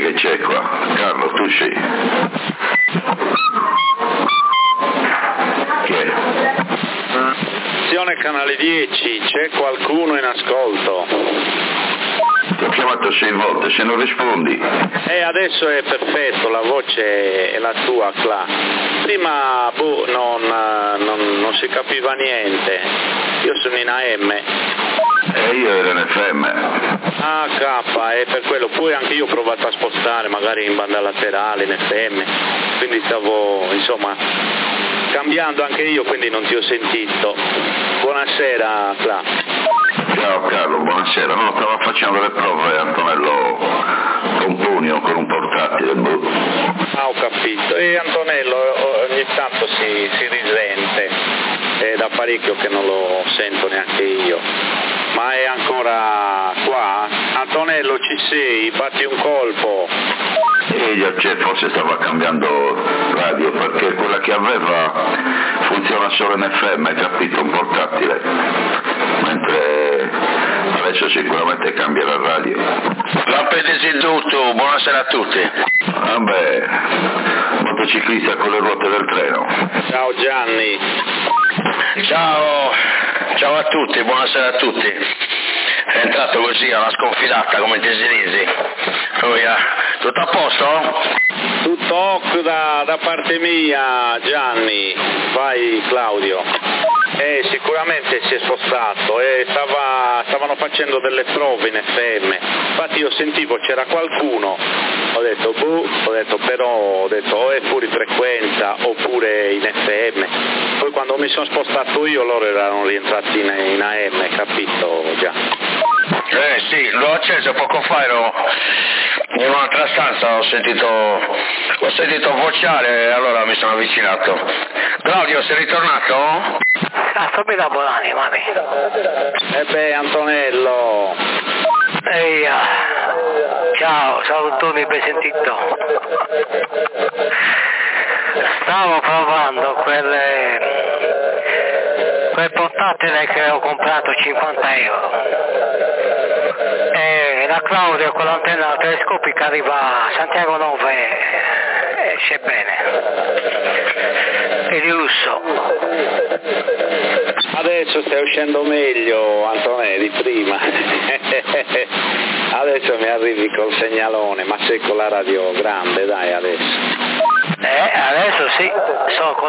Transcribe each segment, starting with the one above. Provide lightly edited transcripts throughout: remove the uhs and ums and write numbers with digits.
che c'è qua? Carlo, tu sei? Chi è? Canale 10, c'è qualcuno in ascolto? Ti ho chiamato 6 volte, se non rispondi. Adesso è perfetto, la voce è la tua, Cla. Prima non si capiva niente. Io sono in AM. Io ero in FM. Ah, K, è per quello. Poi anche io ho provato a spostare, magari in banda laterale, in FM. Quindi stavo, insomma, cambiando anche io, quindi non ti ho sentito. Buonasera, Cla. Ciao Carlo, buonasera. No, stavo facendo le prove, Antonello, con Punio, con un portatile. Ah, ho capito. E Antonello ogni tanto si risente, è da parecchio che non lo sento neanche io. Ma è ancora qua? Antonello, ci sei? Batti un colpo. Forse stava cambiando radio, perché quella che aveva funziona solo in FM, hai capito, un portatile, mentre adesso sicuramente cambia la radio. Lampedesi tutto, buonasera a tutti. Vabbè, motociclista con le ruote del treno. Ciao Gianni. Ciao a tutti, buonasera a tutti. È entrato così a una sconfidata come Tesinesi. Tutto a posto? Tutto ok da parte mia, Gianni. Vai Claudio. Sicuramente si è spostato e stavano facendo delle prove in FM. Infatti io sentivo c'era qualcuno, ho detto o è fuori frequenza oppure in FM. Poi quando mi sono spostato io loro erano rientrati in AM, capito già? Sì, l'ho acceso poco fa, ero in un'altra stanza, ho sentito vociare e allora mi sono avvicinato. Claudio, sei ritornato? Cazzo mi da Bolani, mami. Antonello. Eia. Ciao, salutoni, ben sentito. Stavo provando quel portatile che ho comprato 50 euro. E la Claudio con l'antenna telescopica arriva a Santiago 9 e esce bene. E di lusso. Adesso stai uscendo meglio, Antonello, di prima. Adesso mi arrivi col segnalone, ma sei con la radio grande, dai, adesso. Adesso sì, sono con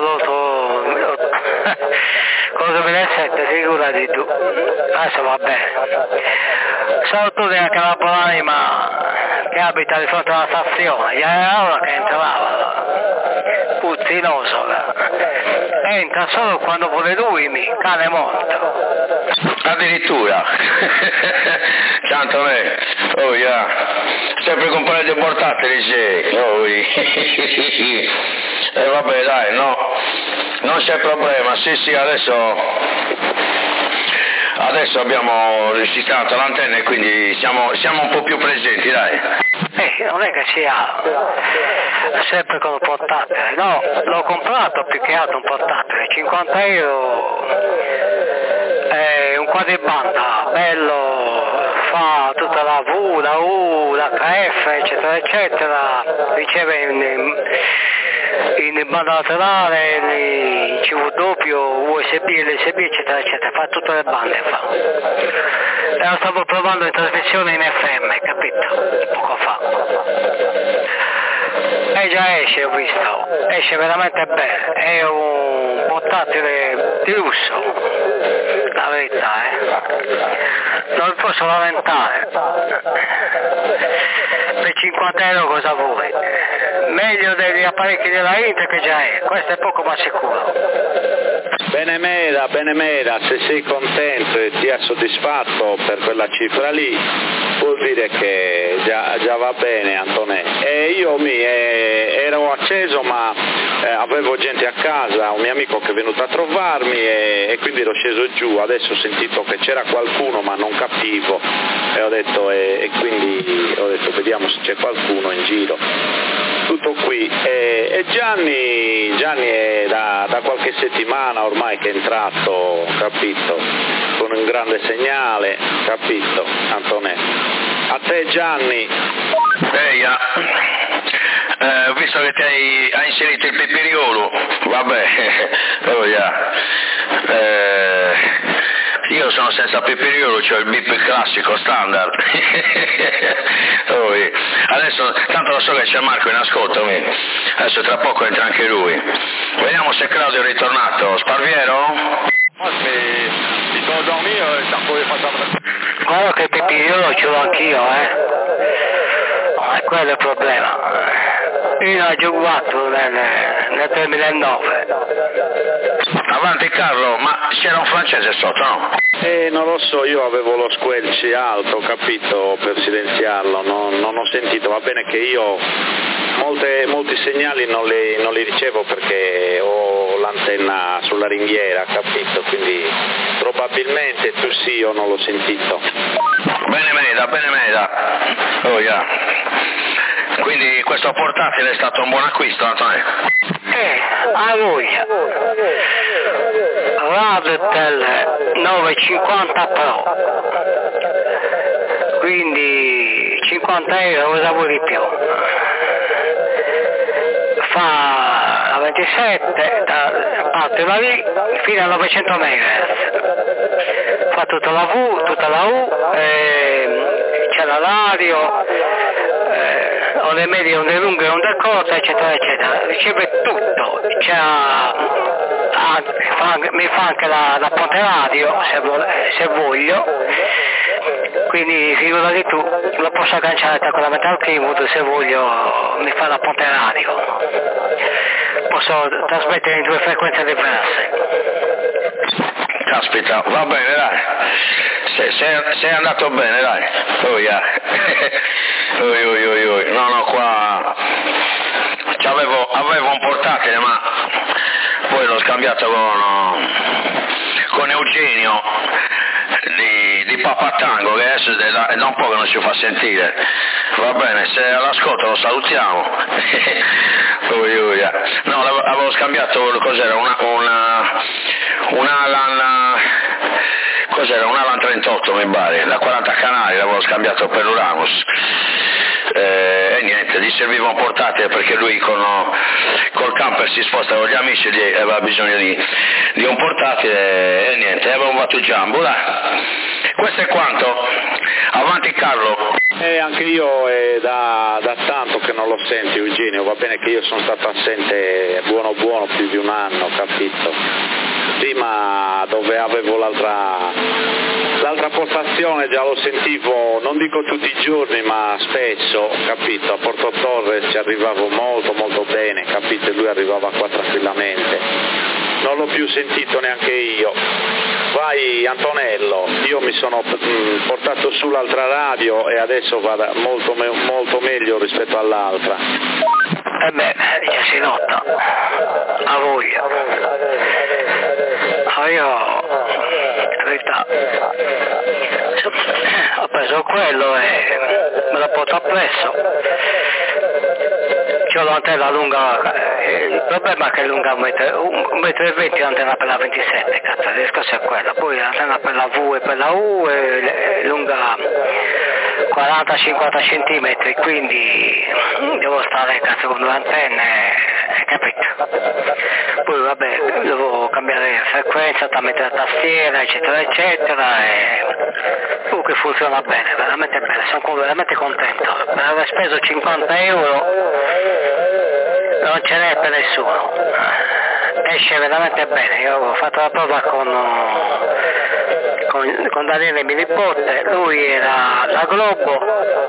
con 2007, figurati tu. Adesso va bene. Sono tutti anche la Polanima che abita di fronte alla stazione, gli era ora che entrava, puzzinoso, entra solo quando vuole lui, cane morto. Addirittura. Ciao Antonello. Oh yeah. Sempre comprare dei portatili, sì. E vabbè dai, no. Non c'è problema, sì, adesso abbiamo risistemato l'antenna e quindi siamo un po' più presenti, dai. Non è che sia sempre con un portatile, no, l'ho comprato più che altro un portatile, 50 euro, un quadribanda, bello, fa tutta la V, la U, la KF, eccetera, riceve in banda laterale, in CW, USB, LSB, eccetera, fa tutte le bande, fa. E lo stavo provando in trasmissione in FM, capito? Poco fa. E già esce, ho visto, esce veramente bene, è un portatile di lusso, la verità, non posso lamentare. Per 50 euro cosa vuoi? Meglio degli apparecchi della Inter che già è, questo è poco ma sicuro. Bene mera, se sei contento e ti ha soddisfatto per quella cifra lì, vuol dire che già va bene, Antonello. E io ero acceso ma avevo gente a casa, un mio amico che è venuto a trovarmi e quindi ero sceso giù, adesso ho sentito che c'era qualcuno ma non capivo e ho detto vediamo se c'è qualcuno in giro. Tutto qui. E Gianni è da qualche settimana ormai che è entrato, capito, con un grande segnale, capito, Antonello. A te Gianni. Visto che hai inserito il pipiriolo, vabbè, io sono senza pipiriolo, c'ho il bip classico standard. Adesso tanto lo so che c'è Marco in ascolto, adesso tra poco entra anche lui. Vediamo se Claudio è ritornato. Sparviero? Si sono dormito e sta poi facendo. Guarda che pipiriolo ce l'ho anch'io, quello è il problema. Io l'ho giocato nel 2009. Avanti Carlo, ma c'era un francese sotto, no? Non lo so, io avevo lo squelci alto, capito, per silenziarlo, non ho sentito, va bene che io molti segnali non li ricevo perché ho l'antenna sulla ringhiera, capito, quindi probabilmente tu sì, io non l'ho sentito. Bene Meda. Quindi questo portatile è stato un buon acquisto, Antonio? A voi. Raditel 950 Pro. Quindi 50 euro, cosa vuoi di più? Fa la 27, parte da lì fino a 900 MHz. Fa tutta la V, tutta la U, c'è la radio, onde medie, onde lunghe, onde corte, eccetera, eccetera. Riceve tutto. Mi fa anche la ponte radio, se voglio. Quindi figurati tu, lo posso agganciare con la Metal Keyboard, se voglio mi fa la ponte radio. Posso trasmettere in 2 frequenze diverse. Caspita, va bene dai, sei andato bene dai, no qua avevo un portatile ma poi l'ho scambiato con Eugenio di Papatango, che adesso è da un po' che non si fa sentire, va bene, se all'ascolto lo salutiamo. No, avevo scambiato, cos'era, un Alan 38 mi pare, da 40 canali l'avevo scambiato per l'Uranus. E niente, gli serviva un portatile perché lui col camper si sposta con gli amici e aveva bisogno di un portatile e niente, aveva un Vattugiambo, dai. Questo è quanto. Avanti Carlo. Anche io è da tanto che non lo sento Eugenio, va bene che io sono stato assente buono più di un anno, capito? Prima dove avevo l'altra postazione già lo sentivo, non dico tutti i giorni ma spesso, capito? A Porto Torres ci arrivavo molto bene, capito? E lui arrivava qua tranquillamente. Non l'ho più sentito neanche io. Vai Antonello, io mi sono portato sull'altra radio e adesso va molto meglio rispetto all'altra. Già si nota, a voi. Io, in verità, ho preso quello e me lo porto appresso. C'ho l'antenna lunga, il problema è che è lunga 1,20 m l'antenna per la 27, cazzo, il discorso è quello. Poi l'antenna per la V e per la U è lunga 40-50 cm, quindi devo stare cazzo con 2 antenne, capito? Poi vabbè, devo cambiare frequenza, mettere la tastiera, eccetera, eccetera, e che funziona bene, veramente bene, sono veramente contento. Per aver speso 50 euro non ce n'è per nessuno, esce veramente bene. Io ho fatto la prova con Daniele mio nipote, lui era da Globo,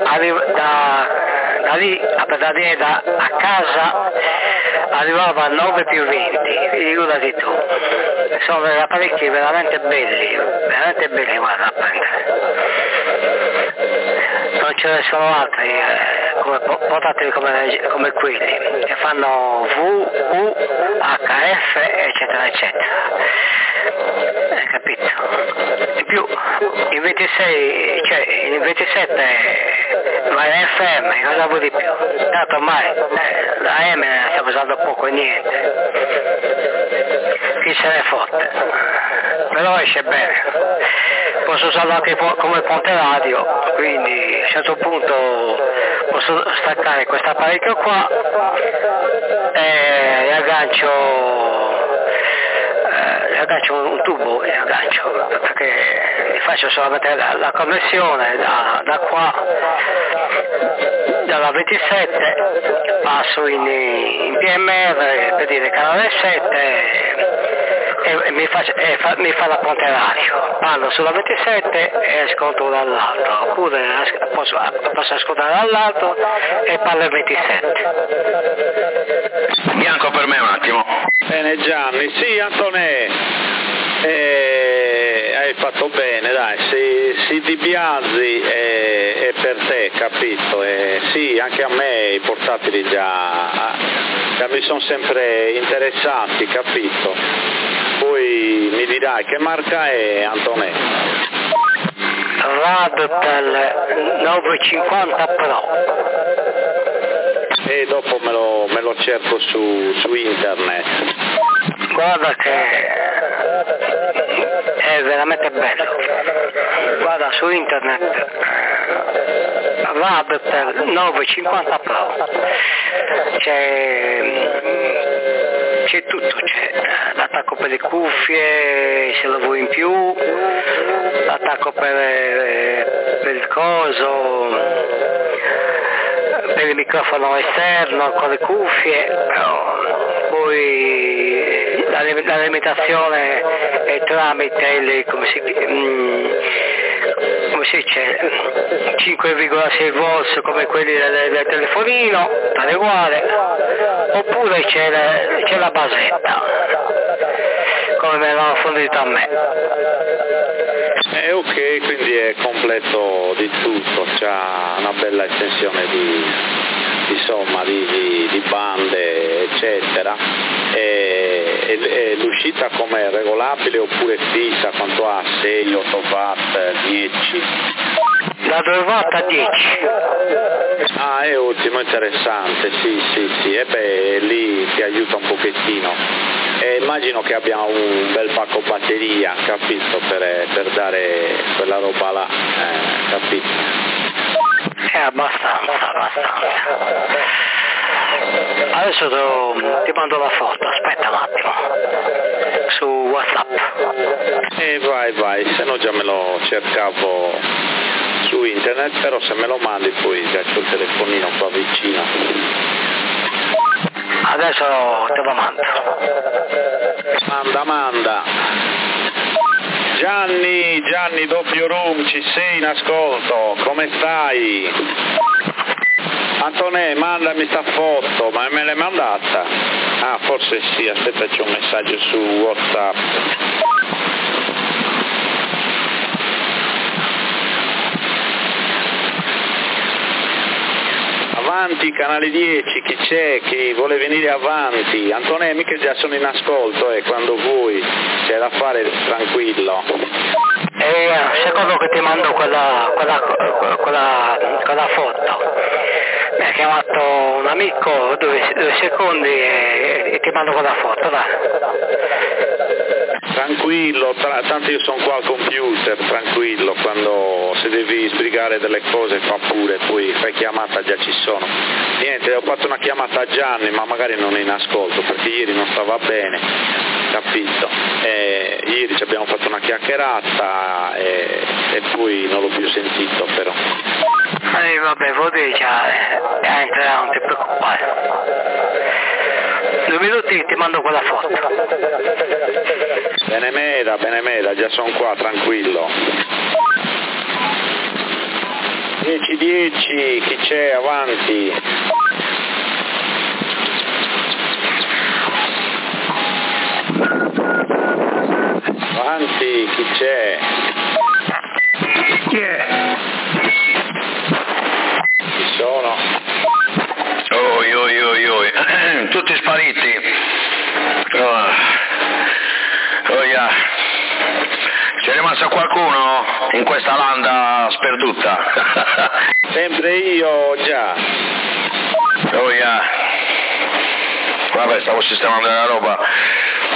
da lì a casa arrivava a 9+20, figurati tu. Sono degli apparecchi veramente belli, guarda, a prendere. Non ce ne sono altri portatili come quelli che fanno V, U, HF, eccetera, eccetera. Capito? In più, in 26, cioè in 27 va in FM, cosa vuoi di più? Tanto ormai la M ne stiamo usando poco e niente. Chi se ne fotte? Però esce bene. Posso usarlo anche come ponte radio, quindi a un certo punto posso staccare questo apparecchio qua e aggancio un tubo e aggancio, perché faccio solamente la connessione da qua, dalla 27 passo in PMR per dire canale 7 e mi fa la ponte radio, parlo sulla 27 e ascolto dall'alto, oppure posso ascoltare dall'alto e parlo al 27. Bianco per me un attimo. Bene Gianni, sì Antonè, hai fatto bene, dai, si ti piazzi è per te, capito? Sì, anche a me i portatili già mi sono sempre interessati, capito? Poi mi dirai che marca è, Antonè? Radtel 950 Pro. E dopo me lo cerco su internet. Guarda che è veramente bello. Guarda su internet Radtel 950 Pro. C'è tutto, c'è l'attacco per le cuffie se lo vuoi in più, l'attacco per il coso, per il microfono esterno con le cuffie, poi l'alimentazione è tramite come si dice 5,6 volts come quelli del telefonino, tale uguale, oppure c'è la basetta come me l'hanno fornito a me. Ok, quindi è completo di tutto, c'ha una bella estensione di bande eccetera, e l'uscita com'è, regolabile oppure fissa, quanto ha, 6, 8 watt, 10? Da 2 watt a 10. Ah, è ottimo, interessante, sì, e beh, lì ti aiuta un pochettino. Immagino che abbia un bel pacco batteria, capito, per dare quella roba là, capito? Abbastanza. Adesso ti mando la foto, aspetta un attimo, su WhatsApp. Vai, se no già me lo cercavo su internet, però se me lo mandi poi già c'ho il telefonino qua vicino. Adesso te lo mando. Manda. Gianni, doppio room, ci sei in ascolto, come stai? Antonè, mandami sta foto, ma me l'hai mandata? Ah, forse sì, aspetta, c'è un messaggio su WhatsApp. Avanti, canale 10, chi c'è? Chi vuole venire avanti? Antonè, mica già sono in ascolto, quando vuoi, c'è da fare, tranquillo. Secondo che ti mando quella foto, mi ha chiamato un amico 2 secondi e ti mando quella foto, dai. Tranquillo, tanto io sono qua al computer, tranquillo, quando se devi sbrigare delle cose fa pure, poi fai chiamata, già ci sono. Niente, ho fatto una chiamata a Gianni, ma magari non è in ascolto, perché ieri non stava bene, capito? Ieri ci abbiamo fatto una chiacchierata e poi non l'ho più sentito però. Vabbè, vuol dire già, entrerà, non ti preoccupare. 2 minuti ti mando quella foto. Benemeda, già sono qua, tranquillo. 10, chi c'è, avanti. Avanti, chi c'è? Chi è? Ci sono. Oi, tutti spariti. Yeah. C'è rimasto qualcuno in questa landa sperduta? Sempre io, già. Yeah. Vabbè, stavo sistemando la roba.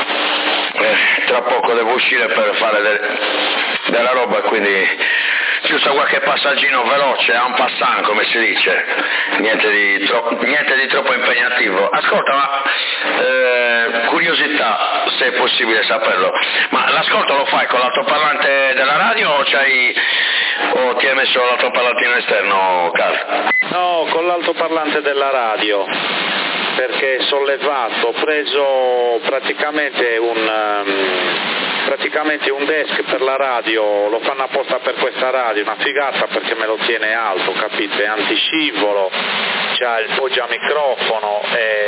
Tra poco devo uscire per fare della roba, quindi giusto qualche passaggino veloce, en passant come si dice, niente di troppo impegnativo. Ascolta, ma curiosità, se è possibile saperlo, ma l'ascolto lo fai con l'altoparlante della radio o ti hai messo l'altoparlantino esterno, Carl? No, con l'altoparlante della radio, perché è sollevato, ho preso praticamente un desk per la radio, lo fanno apposta per questa radio, una figata perché me lo tiene alto, capite? È antiscivolo, c'ha il poggiamicrofono,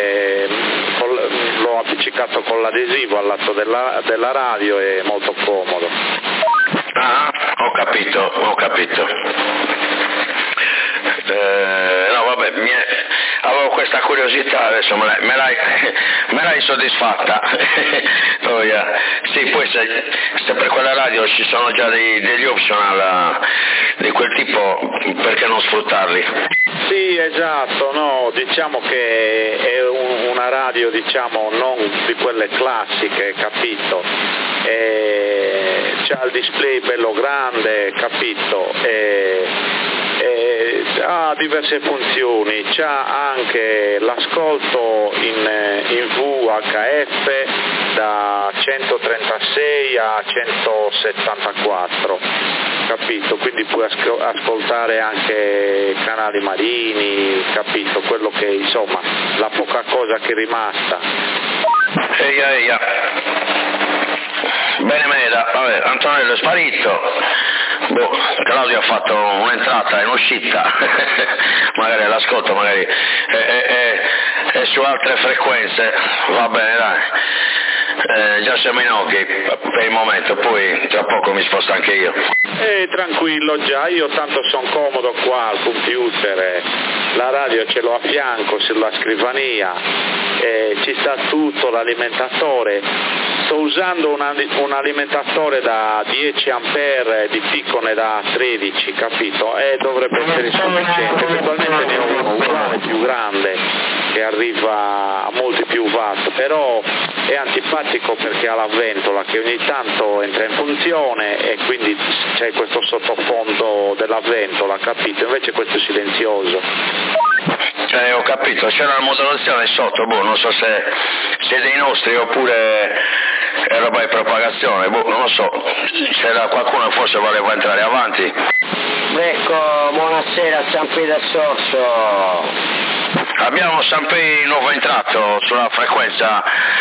l'ho appiccicato con l'adesivo al lato della radio, è molto comodo. Ah, ho capito. No, vabbè, avevo questa curiosità, adesso me l'hai soddisfatta. Oh, yeah. Sì, poi se per quella radio ci sono già degli optional di quel tipo, perché non sfruttarli? Sì, esatto, no, diciamo che è una radio, diciamo, non di quelle classiche, capito? C'ha il display bello grande, capito? Ha diverse funzioni, c'ha anche l'ascolto in VHF da 136 a 174, capito? Quindi puoi ascoltare anche canali marini, capito? Quello che, insomma, la poca cosa che è rimasta. Eia. Bene Meda, vabbè, Antonello è sparito. Claudio ha fatto un'entrata e un'uscita, magari l'ascolto, magari è su altre frequenze, va bene dai, già siamo in occhi per il momento, poi tra poco mi sposto anche io. Tranquillo già, io tanto sono comodo qua al computer, la radio ce l'ho a fianco sulla scrivania, ci sta tutto, l'alimentatore, sto usando un alimentatore da 10 ampere di piccone da 13, capito? Dovrebbe essere sufficiente, eventualmente ne ho uno uguale più grande che arriva a molti più watt, però è antipatico perché ha la ventola che ogni tanto entra in funzione e quindi c'è questo sottofondo della ventola, capito? Invece questo è silenzioso. Ho capito, c'è una modulazione sotto, non so se è dei nostri oppure è roba di propagazione, non lo so, se da qualcuno forse voleva entrare avanti. Ecco, buonasera, Sampi del Sorso. Abbiamo Sampi nuovo entrato sulla frequenza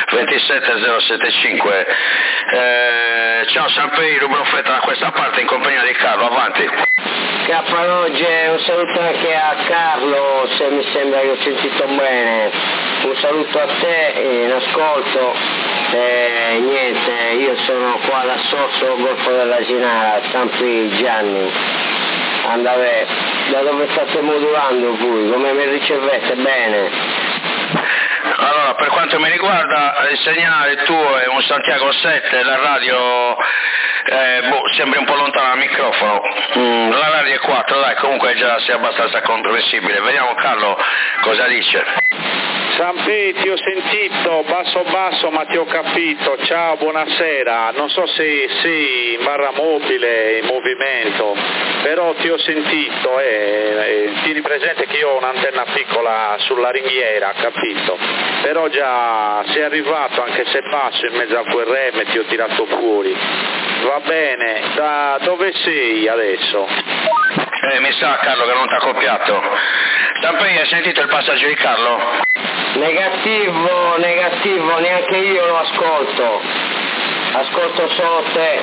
27075. Ciao Sampi, Rubino Fretta da questa parte in compagnia di Carlo, avanti. Capanoge, un saluto anche a Carlo, se mi sembra che ho sentito bene. Un saluto a te in ascolto. Niente, io sono qua da Sorso, Golfo dell'Asinara, Sampi Gianni. Andate, da dove state modulando voi? Come mi ricevete? Bene? Allora, per quanto mi riguarda, il segnale tuo è un Santiago 7, la radio sembri un po' lontana dal microfono, la radio è 4, dai, comunque già sei abbastanza comprensibile. Vediamo Carlo cosa dice. Sampi, ti ho sentito basso ma ti ho capito, ciao, buonasera, non so se sei in barra mobile, in movimento, però ti ho sentito, tieni presente che io ho un'antenna piccola sulla ringhiera, capito? Però già sei arrivato, anche se basso, in mezzo a quel rem ti ho tirato fuori. Va bene, da dove sei adesso? Mi sa Carlo che non ti ha copiato. Sampi, hai sentito il passaggio di Carlo? Negativo, neanche io lo ascolto solo te.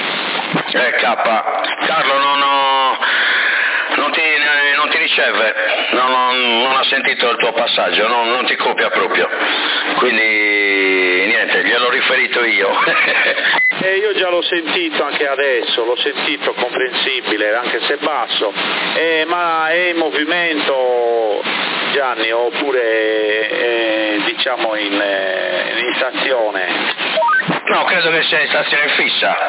Carlo non ti riceve, non ha sentito il tuo passaggio, non ti copia proprio, quindi niente, gliel'ho riferito io. Io già l'ho sentito anche adesso, l'ho sentito comprensibile, anche se basso, ma è in movimento Gianni, oppure diciamo in stazione? No, credo che sia in stazione fissa,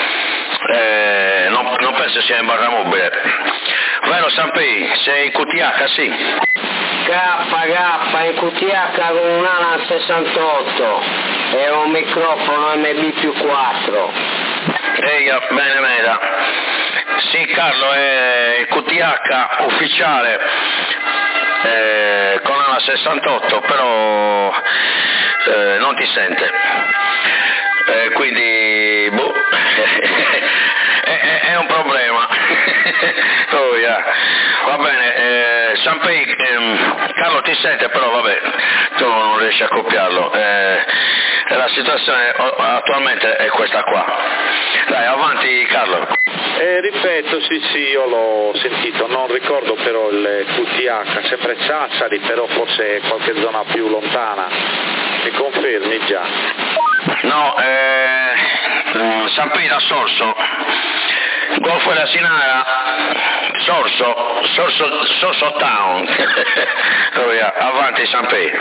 non penso sia in barra mobile. Vero Sampi, sei in QTH, sì? K in QTH con un ANA 68 e un microfono MB+4. Bene Meda. Sì, Carlo, è il QTH ufficiale con ANA 68, però non ti sente. Quindi è un problema. Oh, yeah. Va bene, Sanpei, Carlo ti sente, però vabbè, tu non riesci a copiarlo. La situazione attualmente è questa qua. Dai, avanti Carlo. Ripeto, sì, io l'ho sentito, non ricordo però il QTH, sempre Sassari, però forse qualche zona più lontana. Mi confermi già? No, San Pino Sorso, Golfo della Sinara, Sorso Town. Oh, yeah. Avanti San Pino.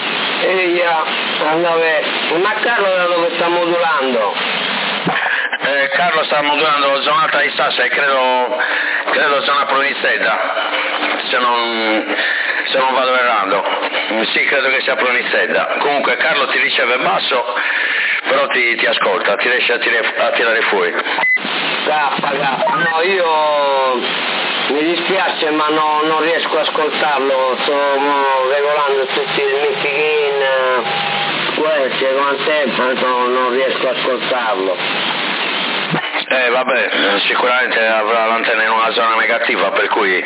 Ma Carlo da dove sta modulando? Carlo sta modulando zonata di Sassari, credo zona Pronizeta, se non vado errando. Sì, credo che sia Pronizeta. Comunque Carlo ti riceve basso, però ti ascolta, ti riesce a tirare fuori. No, io mi dispiace ma non riesco a ascoltarlo, sto regolando tutti i microphone, questi con tempo, non riesco a ascoltarlo. Vabbè, sicuramente avrà l'antenna in una zona negativa, per cui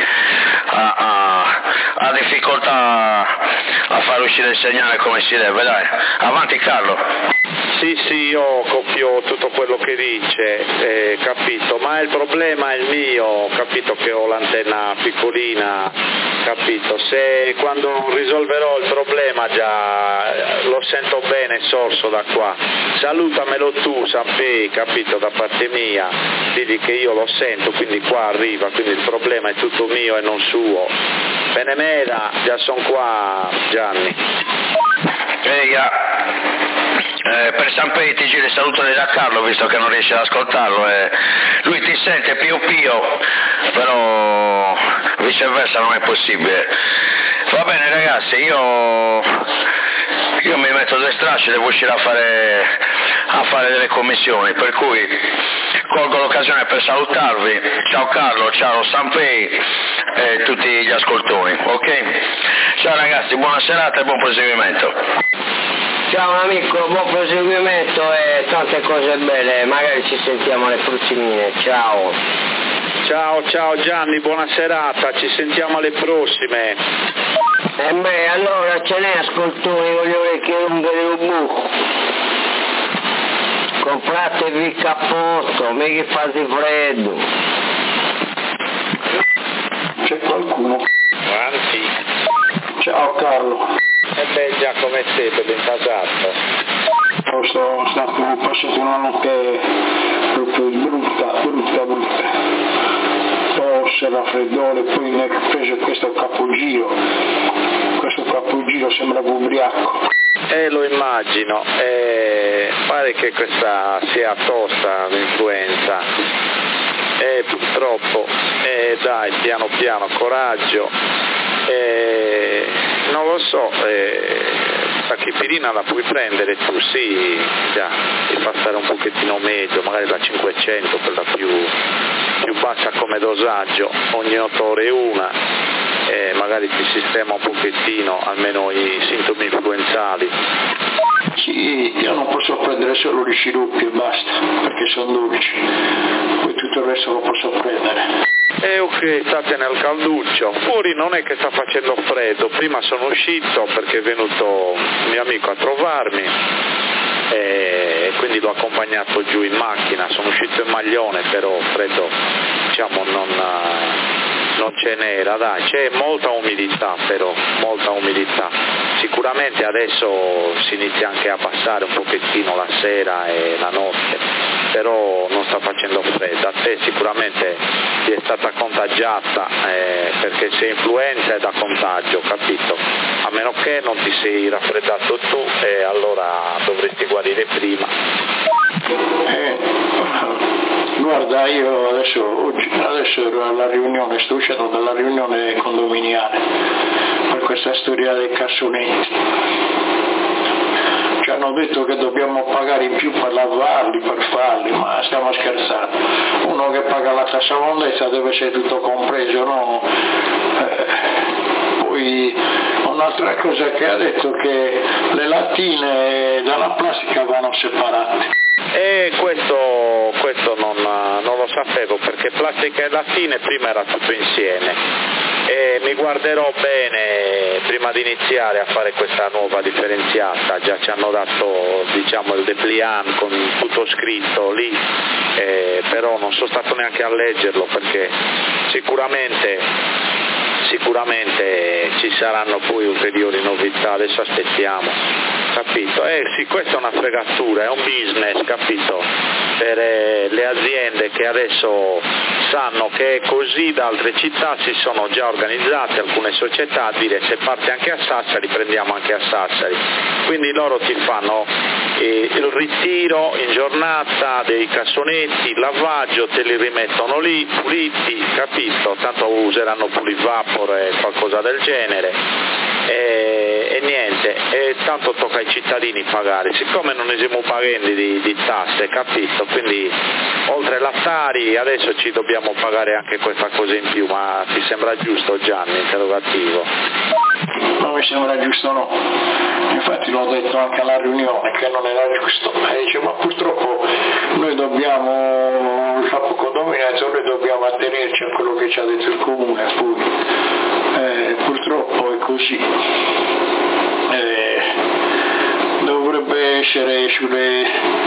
ha difficoltà a far uscire il segnale come si deve, dai. Avanti Carlo. Sì, io copio tutto quello che dice, capito, ma il problema è il mio, capito, che ho l'antenna piccolina, capito, se quando risolverò il problema già lo sento bene Sorso da qua, salutamelo tu Sanpei, capito, da parte mia, digli che io lo sento, quindi qua arriva, quindi il problema è tutto mio e non suo. Benemera, già sono qua Gianni. Per Sanpei ti giri saluto da Carlo, visto che non riesci ad ascoltarlo, lui ti sente pio, però viceversa non è possibile. Va bene ragazzi, io mi metto due stracci, devo uscire a fare delle commissioni, per cui colgo l'occasione per salutarvi. Ciao Carlo, ciao Sanpei e tutti gli ascoltoni, ok? Ciao ragazzi, buona serata e buon proseguimento. Ciao amico, buon proseguimento e tante cose belle, magari ci sentiamo alle prossime, ciao. Ciao Gianni, buona serata, ci sentiamo alle prossime. Allora ce n'è ascoltoni con le orecchie lunghe del buco. Compratevi il cappotto, mica fate freddo. C'è qualcuno? Avanti. Ciao Carlo. Già come siete, ben casato? Sono passato una notte proprio brutta. Tosse, raffreddore, poi ne ho preso questo capogiro sembrava ubriaco. Lo immagino, pare che questa sia tosta l'influenza, purtroppo, dai, piano, coraggio, non lo so, la chipirina la puoi prendere tu, sì, già, ti fa stare un pochettino meglio, magari la 500, quella più bassa come dosaggio, ogni 8 ore una, magari ti sistema un pochettino, almeno i sintomi influenzali. Sì, io non posso prendere solo gli sciroppi e basta, perché sono dolci, poi tutto il resto lo posso prendere. Ok, state nel calduccio, fuori non è che sta facendo freddo, prima sono uscito perché è venuto un mio amico a trovarmi e quindi l'ho accompagnato giù in macchina, sono uscito in maglione, però freddo diciamo non ce n'era, dai, c'è molta umidità però, molta umidità. Sicuramente adesso si inizia anche a passare un pochettino la sera e la notte, però non sta facendo freddo. A te sicuramente ti è stata contagiata, perché se influenza è da contagio, capito? A meno che non ti sei raffreddato tu, allora dovresti guarire prima. Guarda, io adesso ero alla riunione, sto uscendo dalla riunione condominiale per questa storia dei cassonetti. Cioè hanno detto che dobbiamo pagare in più per lavarli, per farli, ma stiamo scherzando. Uno che paga la tassa mondezza deve essere tutto compreso, no? Poi un'altra cosa che ha detto che le lattine dalla plastica vanno separate. E questo non lo sapevo, perché plastica e lattine prima era tutto insieme. E mi guarderò bene prima di iniziare a fare questa nuova differenziata. Già ci hanno dato, diciamo, il dépliant con tutto scritto lì, però non sono stato neanche a leggerlo, perché sicuramente ci saranno poi ulteriori novità, adesso aspettiamo, capito? Sì, questa è una fregatura, è un business, capito? Per le aziende che adesso sanno che è così, da altre città si sono già organizzate alcune società a dire: se parte anche a Sassari prendiamo anche a Sassari, quindi loro ti fanno il ritiro in giornata dei cassonetti, il lavaggio, te li rimettono lì puliti, capito? Tanto useranno Pulivapor e qualcosa del genere, e niente, e tanto tocca ai cittadini pagare, siccome non siamo paghendi di tasse, capito? Quindi oltre lattari adesso ci dobbiamo pagare anche questa cosa in più. Ma ti sembra giusto, Gianni? Interrogativo. Non mi sembra giusto, no. Infatti l'ho detto anche alla riunione che non era giusto. Dice: ma purtroppo noi dobbiamo, il capo condominio, noi dobbiamo attenerci a quello che ci ha detto il comune, poi purtroppo è così. Dovrebbe essere sulle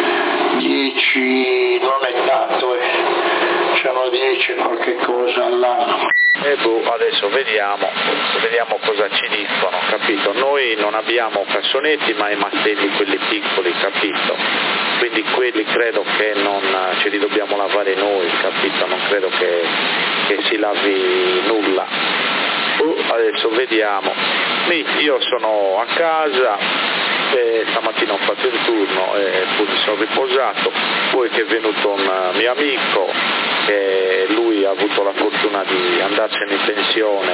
10, non è tanto, c'hanno 10 qualche cosa all'anno. Adesso vediamo cosa ci dicono, capito? Noi non abbiamo cassonetti, ma i mastelli quelli piccoli, capito? Quindi quelli credo che non ce li dobbiamo lavare noi, capito? Non credo che si lavi nulla. Adesso vediamo. Io sono a casa, stamattina ho fatto il turno e poi mi sono riposato, poi che è venuto un mio amico, che lui ha avuto la fortuna di andarsene in pensione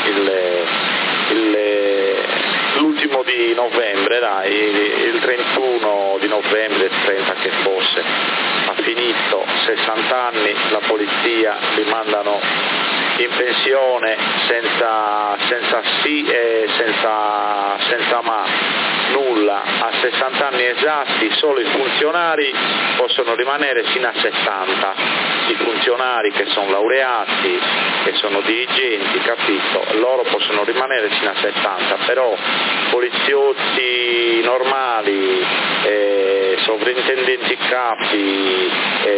l'ultimo di novembre, il 31 di novembre, 30 che fosse, ha finito 60 anni, la polizia li mandano in pensione senza sì e senza ma, nulla, a 60 anni esatti. Solo i funzionari possono rimanere fino a 70, i funzionari che sono laureati, che sono dirigenti, capito? Loro possono rimanere fino a 70, però poliziotti normali, sovrintendenti capi,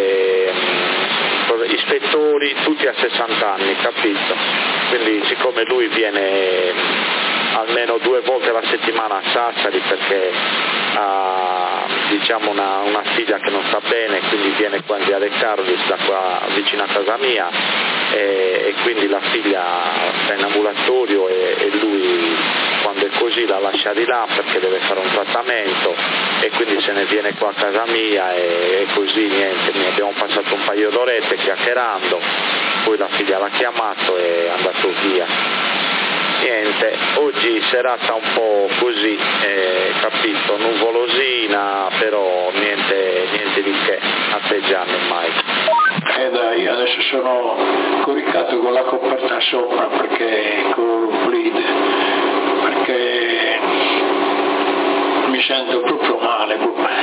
ispettori, tutti a 60 anni, capito? Quindi siccome lui viene almeno 2 volte alla settimana a Sassari perché ha, diciamo, una figlia che non sta bene, quindi viene qua in Via De Carlis, da qua vicino a casa mia, e quindi la figlia sta in ambulatorio e lui, quando è così, la lascia di là perché deve fare un trattamento, e quindi se ne viene qua a casa mia, e così niente, ne abbiamo passato un paio d'orette chiacchierando, poi la figlia l'ha chiamato e è andato via. Niente, oggi serata un po' così, capito, nuvolosina, però niente di che, a te Gianni mai. Dai, adesso sono coricato con la coperta sopra perché con bleed, perché mi sento proprio male.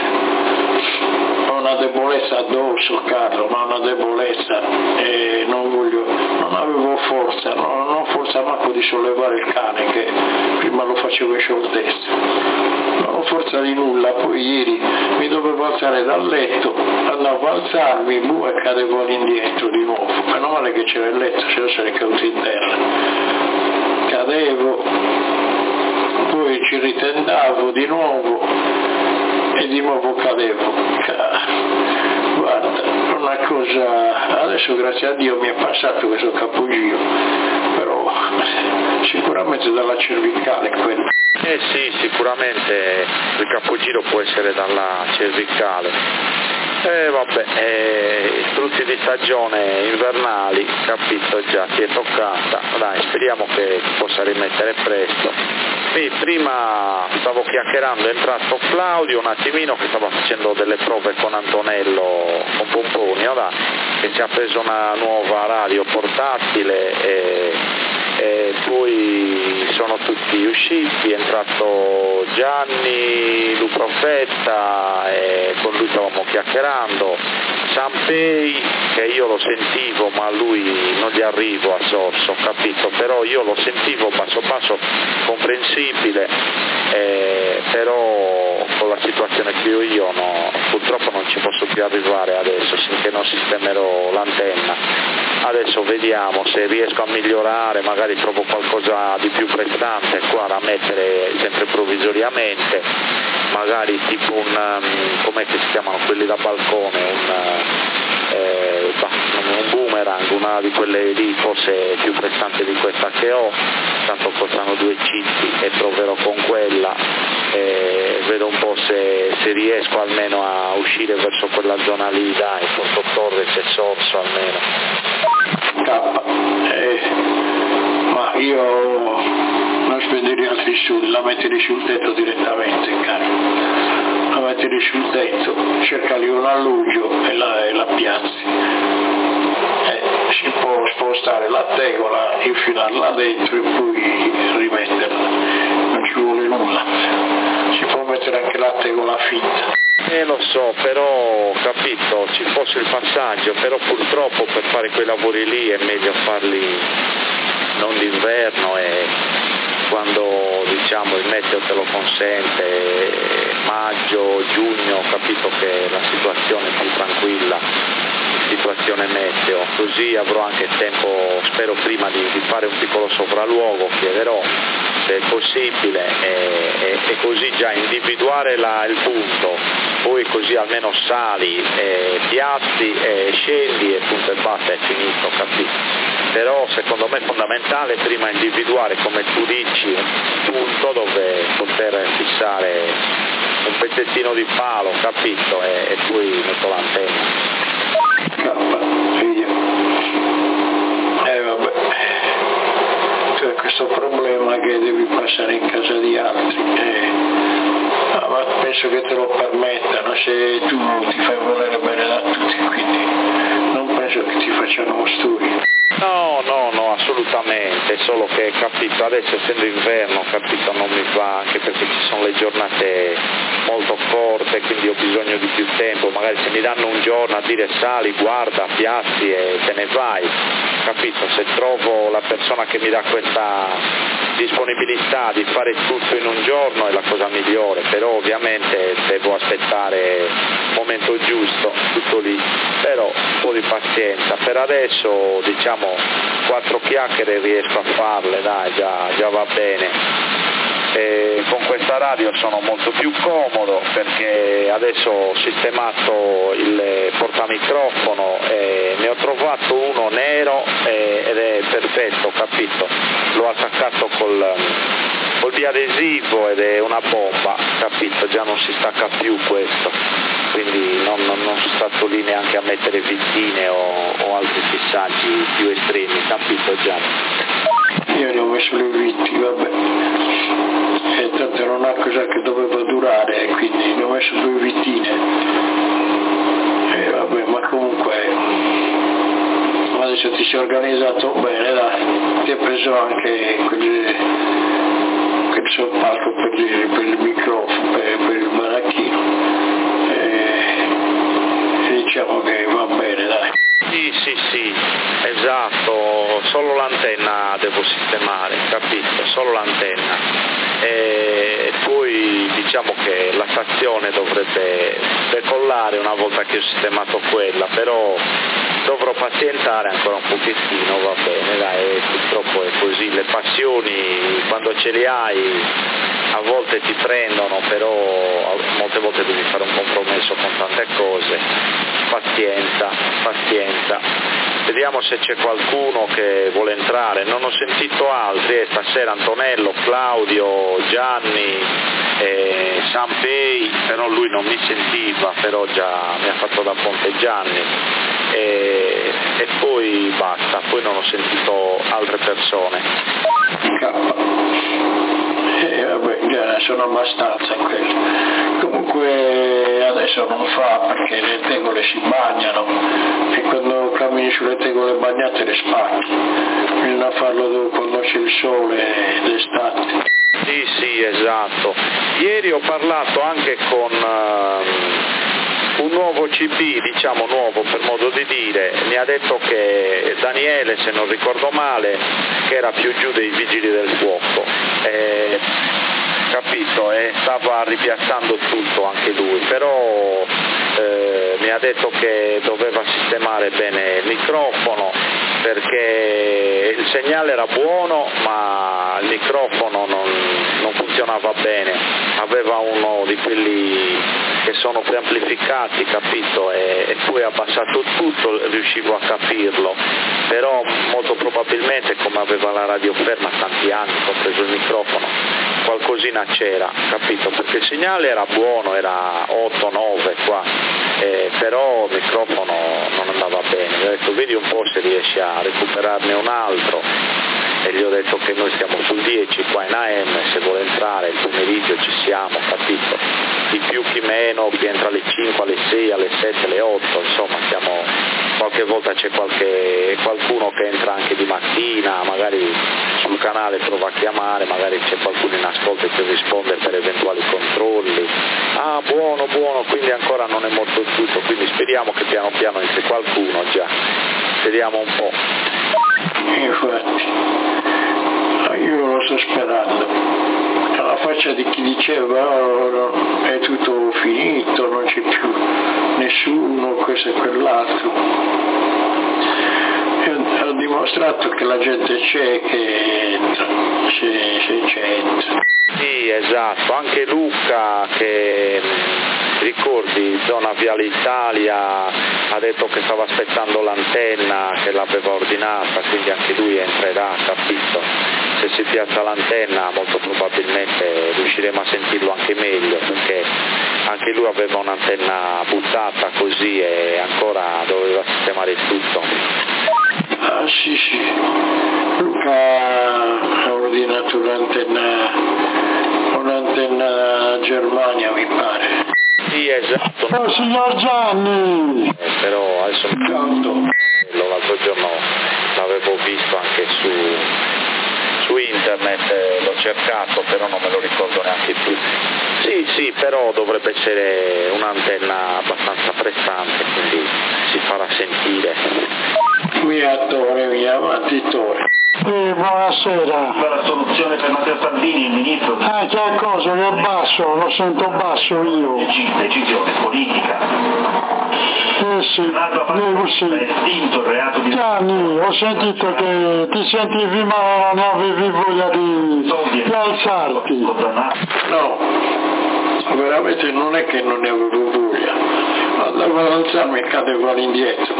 Ho una debolezza addosso, Carlo, ma una debolezza, e non avevo forza, non ho forza manco di sollevare il cane, che prima lo facevo in scioltezza, non ho forza di nulla. Poi ieri mi dovevo alzare dal letto, andavo a alzarmi, e cadevo all'indietro di nuovo, meno male che c'era il letto, se no sarei caduto in terra, cadevo, poi ci ritendavo di nuovo e di nuovo cadevo. Guarda, una cosa, adesso grazie a Dio mi è passato questo capogiro, però sicuramente dalla cervicale quello. Sì, sicuramente il capogiro può essere dalla cervicale. Frutti di stagione invernali, capito, già ti è toccata. Dai, speriamo che possa rimettere presto. Prima stavo chiacchierando, è entrato Claudio un attimino che stava facendo delle prove con Antonello, con Pomponi, ora che si è preso una nuova radio portatile e poi sono tutti usciti, è entrato Gianni, Lu Profeta e con lui stavamo chiacchierando, Sampei che io lo sentivo ma lui non gli arrivo a sorso, capito? Però io lo sentivo passo passo comprensibile, però con la situazione che ho io purtroppo non ci posso più arrivare adesso finché non sistemerò l'antenna. Adesso vediamo se riesco a migliorare, magari trovo qualcosa di più prestante qua da mettere sempre provvisoriamente, magari tipo com'è che si chiamano quelli da balcone, un boomerang, una di quelle lì forse più prestante di questa che ho, tanto costano 2 cifri e proverò con quella, vedo un po' se riesco almeno a uscire verso quella zona lì, dai, Porto Torres e Sorso almeno. Ma io non spenderei altri soldi, la metterei sul tetto direttamente, caro. La metterei sul tetto, cercare un alluggio e la piazzi. Si può spostare la tegola, infilarla dentro e poi rimetterla, non ci vuole nulla. Si può mettere anche la tegola finta. Lo so, però capito, ci fosse il passaggio, però purtroppo per fare quei lavori lì è meglio farli non d'inverno e quando diciamo il meteo te lo consente, maggio, giugno, capito che la situazione è più tranquilla, situazione meteo, così avrò anche tempo, spero prima di fare un piccolo sopralluogo, chiederò se è possibile e così già individuare il punto, poi così almeno sali, piazzi, scendi e punto e basta, è finito, capito? Però secondo me è fondamentale prima individuare, come tu dici, un punto dove poter fissare un pezzettino di palo, capito? E poi metto l'antenna. Vabbè, c'è questo problema che devi passare in casa di altri, ma penso che te lo permettano se tu ti fai volere bene da tutti, quindi non penso che ti facciano studi. No, assolutamente, solo che capito, adesso essendo inverno, capito, non mi va, anche perché ci sono le giornate molto corte, quindi ho bisogno di più tempo, magari se mi danno un giorno a dire sali, guarda, piazzi e te ne vai, capito, se trovo la persona che mi dà questa disponibilità di fare tutto in un giorno è la cosa migliore, però ovviamente devo aspettare il momento giusto, tutto lì, però un po' di pazienza, per adesso diciamo 4 chiacchiere riesco a farle, dai, già va bene. Con questa radio sono molto più comodo perché adesso ho sistemato il portamicrofono e ne ho trovato uno nero ed è perfetto, capito? L'ho attaccato col biadesivo ed è una bomba, capito? Già non si stacca più questo, quindi non sono stato lì neanche a mettere vittine o altri fissaggi più estremi, capito già? Io ne ho messo le vitti, vabbè, e tanto era una cosa che doveva durare, quindi ne ho messo 2 vittine, e vabbè, ma comunque adesso ti sei organizzato bene, dai, ti hai preso anche quel soppalco per il microfono, per il baracchino, e diciamo che va bene, dai. Sì, esatto, solo l'antenna devo sistemare, capito? Solo l'antenna. E poi diciamo che la stazione dovrebbe decollare una volta che ho sistemato quella, però dovrò pazientare ancora un pochettino, va bene, dai, purtroppo è così, le passioni quando ce le hai a volte ti prendono, però molte volte devi fare un compromesso con tante cose, pazienza. Vediamo se c'è qualcuno che vuole entrare, non ho sentito altri, stasera Antonello, Claudio, Gianni, Sampei, però lui non mi sentiva, però già mi ha fatto da ponte Gianni, e poi basta, poi non ho sentito altre persone. sono abbastanza quelli. Comunque adesso non fa perché le tegole si bagnano e quando cammini sulle tegole bagnate le spacchi, bisogna farlo quando c'è il sole d'estate. Sì, esatto. Ieri ho parlato anche con un nuovo CB, diciamo nuovo per modo di dire, mi ha detto che Daniele, se non ricordo male, che era più giù dei vigili del fuoco, capito, e stava ripiazzando tutto anche lui, però mi ha detto che doveva sistemare bene il microfono perché il segnale era buono ma il microfono non funzionava bene, aveva uno di quelli che sono preamplificati, capito, e poi abbassato tutto, riuscivo a capirlo, però molto probabilmente come aveva la radio ferma tanti anni, ho preso il microfono, qualcosina c'era, capito, perché il segnale era buono, era 8-9 qua, però il microfono non andava bene, mi ho detto vedi un po' se riesci a recuperarne un altro, e gli ho detto che noi stiamo sul 10 qua in AM, se vuole entrare il pomeriggio ci siamo, capito, chi più chi meno, chi entra alle 5, alle 6, alle 7, alle 8, insomma qualche volta c'è qualcuno che entra anche di mattina, magari sul canale prova a chiamare, magari c'è qualcuno in ascolto che risponde per eventuali controlli. Ah, buono, quindi ancora non è morto il tutto, quindi speriamo che piano piano entri qualcuno già, speriamo un po'. Infatti, io lo sto sperando, alla faccia di chi diceva è tutto finito, non c'è più nessuno, questo e quell'altro. Ho dimostrato che la gente c'è, che entra, c'è entra. Sì, esatto, anche Luca che ricordi zona Viale Italia ha detto che stava aspettando l'antenna che l'aveva ordinata, quindi anche lui entrerà, capito? Se si piazza l'antenna molto probabilmente riusciremo a sentirlo anche meglio, perché anche lui aveva un'antenna buttata così e ancora doveva sistemare il tutto. Ah sì, Luca ha ordinato un'antenna Germania mi pare. Sì, esatto. Oh signor Gianni! Però adesso l'altro giorno l'avevo visto anche su internet, l'ho cercato, però non me lo ricordo neanche più. Sì, però dovrebbe essere un'antenna abbastanza prestante, quindi si farà sentire. Via avanti Tore. Buonasera. La soluzione per Matteo Salvini, il ministro. Che cosa? Che basso, lo sento basso io. Decisione politica. Sì, sì. Estinto il reato di... Gianni, ho sentito che ti sentivi male, non avevi voglia di alzarti. No, veramente non è che non ne avevo voglia. Andavo ad alzarmi e cadevo all'indietro.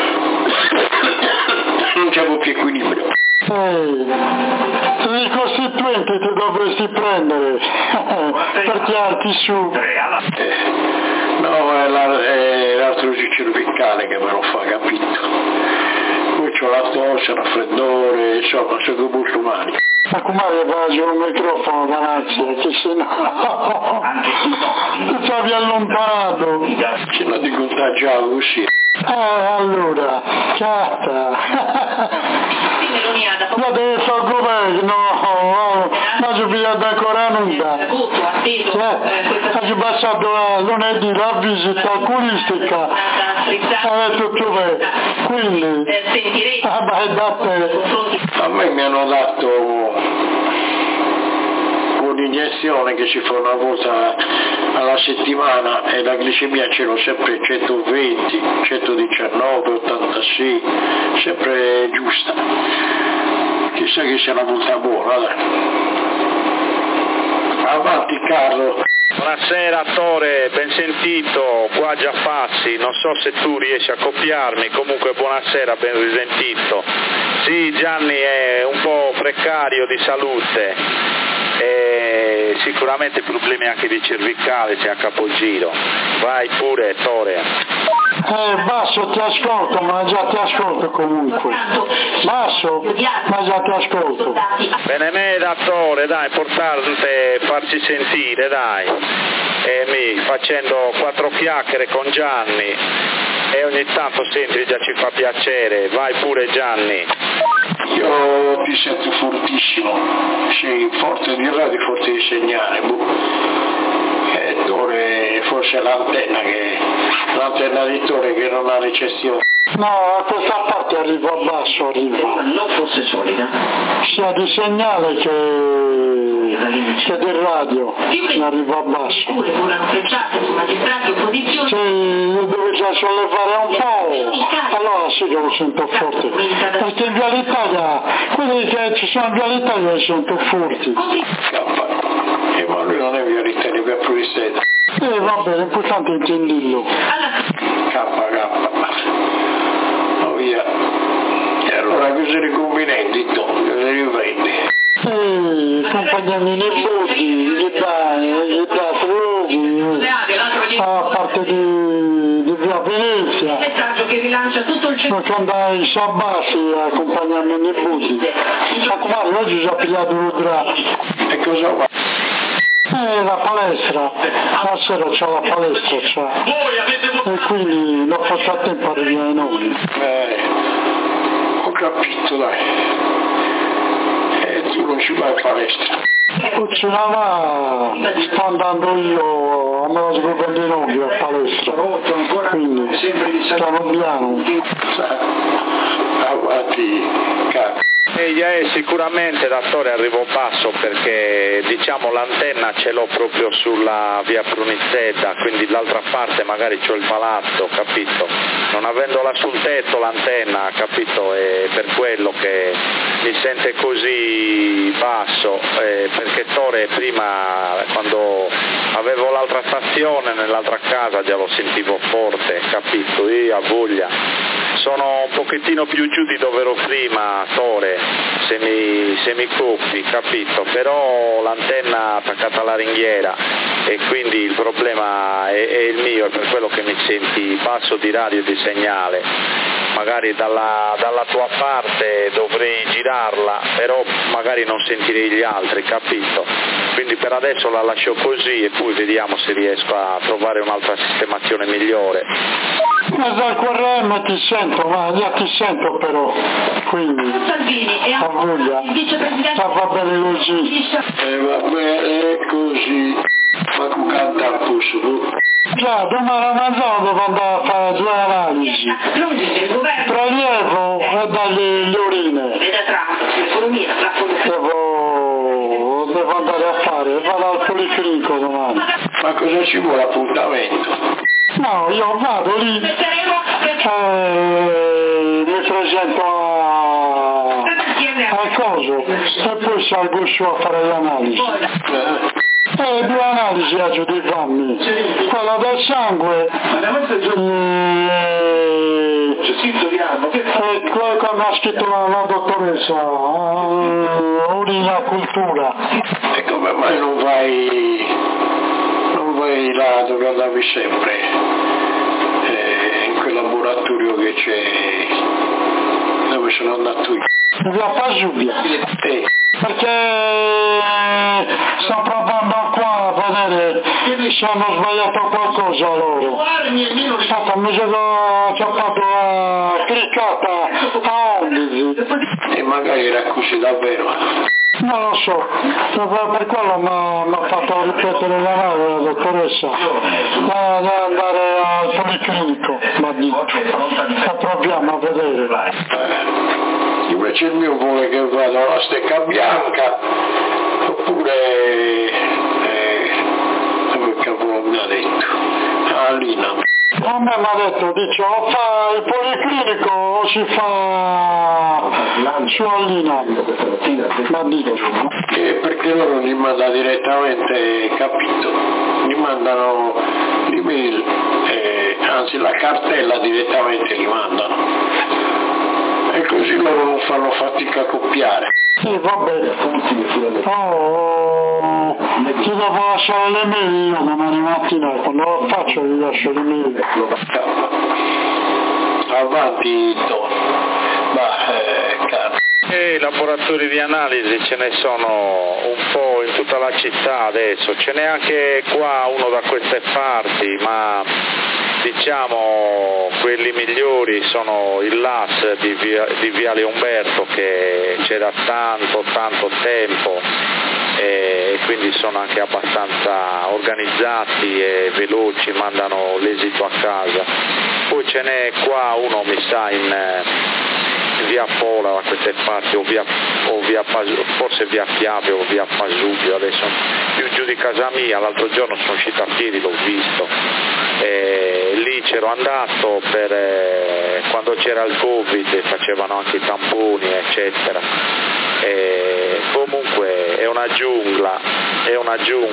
Non c'avevo più equilibrio. I costituenti ti dovresti prendere per tirarti su. No, è l'altro cervicale che me lo fa, capito? Poi c'ho la tosse, il raffreddore, insomma, sono due musulmani. Ma come vai un microfono davanti? Che se no ti stavi allontanato. Se no ti contagiavo così. Allora, chatta. La deve fare il governo, ma ci via da ancora non da. Ha passato lunedì la visita oculistica, tutto bene. Quindi, a me mi hanno dato un'iniezione che si fa una volta alla settimana e la glicemia ce l'ho sempre 120, 119, 86, sempre giusta. Chissà che sia una volta buona, dai. Avanti Carlo. Buonasera Tore, ben sentito, qua già Fassi, non so se tu riesci a copiarmi, comunque buonasera, ben risentito. Sì, Gianni è un po' precario di salute, e sicuramente problemi anche di cervicale, c'è a capogiro. Vai pure Tore. Basso ti ascolto, ma già ti ascolto comunque. Basso, ma già ti ascolto. Bene, attore, dai, farci sentire, dai. Facendo 4 chiacchiere con Gianni e ogni tanto senti, già ci fa piacere. Vai pure Gianni. Io ti sento fortissimo, sei forte di radio, forte di segnale, forse l'antenna di Torre che non ha ricezione. No, a questa parte arrivo a basso, Non fosse solida. sia di segnale che del radio, arrivo a basso. Se io dovessi sollevare un po', allora sì che lo sento forte, perché in Via d'Italia, quelli che ci sono in Via d'Italia li sento forti. Ma lui non è Via d'Italia, è Pruissetta. Va bene, l'importante è intendirlo. Oh via. E allora cosa ricombinenti tu? Cosa riprendi? Accompagniamo i nipoti, gli dà droghi, a parte di Via Venezia. Non che andare in Sabassi a accompagnare i nipoti. Ma come oggi ci ha pigliato l'udra. E cosa va? La palestra, la sera c'è la palestra, e quindi non faccio a tempo arrivare ai noi. Ho capito, dai. E tu non ci vai a palestra? Cucinava, sto andando io a me lo sviluppo di noi a palestra, quindi piano piano. Avanti, cazzo. Sicuramente l'attore arrivo basso perché diciamo l'antenna ce l'ho proprio sulla via Prunizzetta, quindi l'altra parte magari c'ho il palazzo, capito? Non avendola sul tetto l'antenna, capito? È per quello che mi sente così basso, perché Tore prima quando avevo l'altra stazione nell'altra casa già lo sentivo forte, capito? Io a voglia. Sono un pochettino più giù di dove ero prima, Tore, se mi coppi, capito? Però l'antenna attaccata alla ringhiera e quindi il problema è il mio, è per quello che mi senti basso di radio e di segnale. Magari dalla tua parte dovrei girarla, però magari non sentirei gli altri, capito? Quindi per adesso la lascio così e poi vediamo se riesco a trovare un'altra sistemazione migliore. Ma dal QRM ti sento, ma io ti sento però, quindi a voglia, va bene così. Va bene così, ma tu canta a posto. Già, domani a mezz'ora devo andare a fare 2 analisi, prelievo e dalle urine, devo andare a fare, vado al policlinico domani. Ma cosa ci vuole appuntamento? No, io vado lì, mi presento al coso e poi salgo su a fare le analisi. 2 analisi a giudicarmi, quella del sangue e quello che mi ha scritto la dottoressa, urinacultura. E come mai non vai là dove andavi sempre, in quel laboratorio che c'è, dove sono andato io? Via Pasubia. Perché sto provando qua a vedere se hanno sbagliato qualcosa loro. Stato mi sono fatto cliccata a 11. E magari era così davvero. Non lo so, per quello mi ha fatto ripetere la nave la dottoressa di andare al policlinico, mi ha detto, e proviamo a vedere. Invece il mio vuole che vada alla Stecca Bianca, oppure, come cavolo mi ha detto, a Lina. A me mi ha detto, dice, o fa il policlinico o si fa su Allina, mi ha detto. Perché loro li mandano direttamente, capito? Li mandano l'email, anzi la cartella direttamente li mandano. E così loro non fanno fatica a copiare. Sì, va bene. Ti devo lasciare le mail io domani mattina, quando lo faccio vi lascio le mail. avanti, I laboratori di analisi ce ne sono un po' in tutta la città adesso, ce n'è anche qua uno da queste parti, ma diciamo quelli migliori sono il LAS di Viale Umberto, che c'era tanto tempo e quindi sono anche abbastanza organizzati e veloci, mandano l'esito a casa. Poi ce n'è qua uno, mi sa, in via Pola da queste parti, forse via Piave o via Pasubio, adesso più giù di casa mia. L'altro giorno sono uscito a piedi, l'ho visto, lì c'ero andato quando c'era il Covid, facevano anche i tamponi eccetera, comunque è una giungla, è una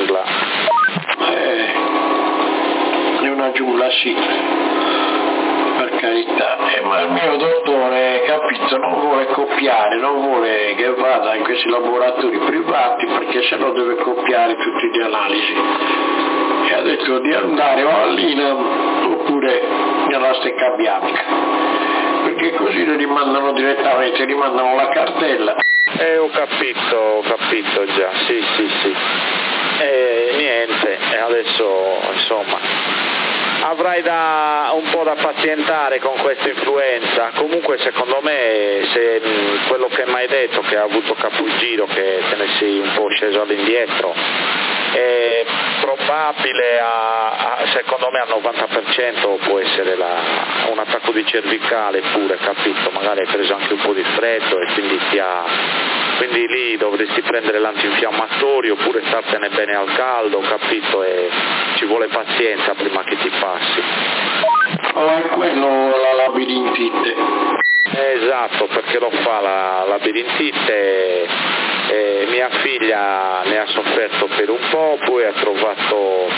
giungla sì, per carità, ma il mio dottore, capito, non vuole copiare, non vuole che vada in questi laboratori privati, perché sennò deve copiare tutti gli analisi, e ha detto di andare o all'INAM oppure nella stecca bianca, perché così le rimandano direttamente, rimandano la cartella. Ho capito già, sì. Niente, adesso insomma avrai un po' da pazientare con questa influenza. Comunque secondo me, se quello che mi hai detto, che ha avuto Capogiro, che te ne sei un po' sceso all'indietro, è probabile, secondo me al 90% può essere un attacco di cervicale pure, capito? Magari hai preso anche un po' di freddo e quindi lì dovresti prendere l'antinfiammatorio oppure startene bene al caldo, capito? E ci vuole pazienza prima che ti passi. È quello la labirintite. Esatto, perché lo fa la labirintite. Mia figlia ne ha sofferto per un po', poi ha trovato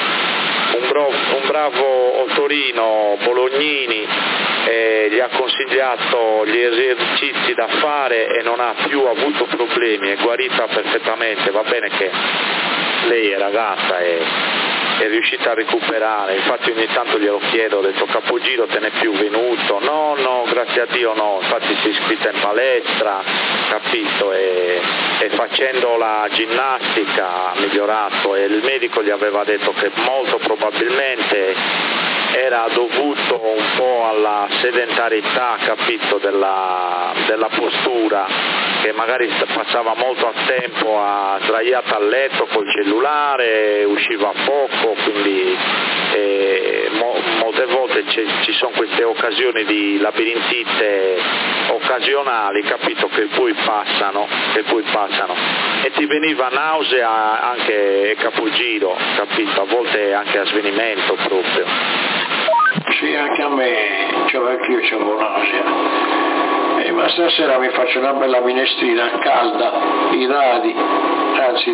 un bravo Ottorino Bolognini, gli ha consigliato gli esercizi da fare e non ha più avuto problemi, è guarita perfettamente. Va bene che lei è ragazza e è riuscita a recuperare, infatti ogni tanto glielo chiedo, ho detto: Capogiro, te n'è più venuto? No, grazie a Dio no, infatti si è iscritta in palestra, capito, e facendo la ginnastica ha migliorato, e il medico gli aveva detto che molto probabilmente era dovuto un po' alla sedentarietà, capito, della postura, che magari passava molto tempo sdraiata a letto col cellulare, usciva poco, quindi molte volte ci sono queste occasioni di labirintite occasionali, capito, che poi passano, e ti veniva nausea anche Capogiro, capito, a volte anche a svenimento proprio. Sì, anche a me, cioè anch'io c'avevo nausea. Ma stasera mi faccio una bella minestrina calda, di dadi, anzi